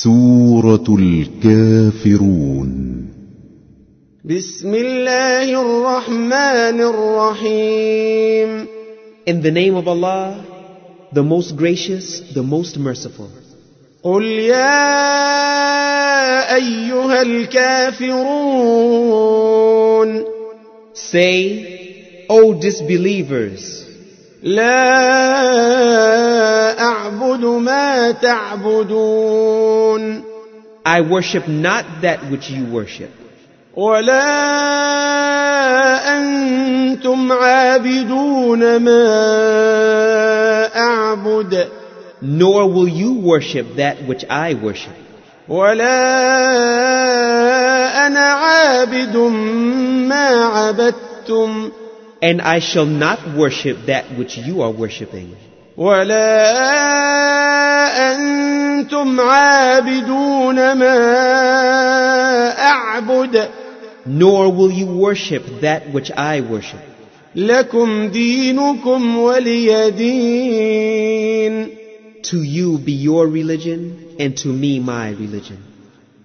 سورة الكافرون. بسم الله الرحمن الرحيم. In the name of Allah, the most gracious, the most merciful. قل يا أيها الكافرون. Say, O disbelievers, لا أعبد ما تعبدون. I worship not that which you worship. ولا أنتم عابدون ما أعبد. Nor will you worship that which I worship. ولا أنا عابد ما عبدتم. And I shall not worship that which you are worshiping. ولا أنتم عابدون ما أعبد. Nor will you worship that which I worship. لكم دينكم ولي دين. To you be your religion, and to me my religion.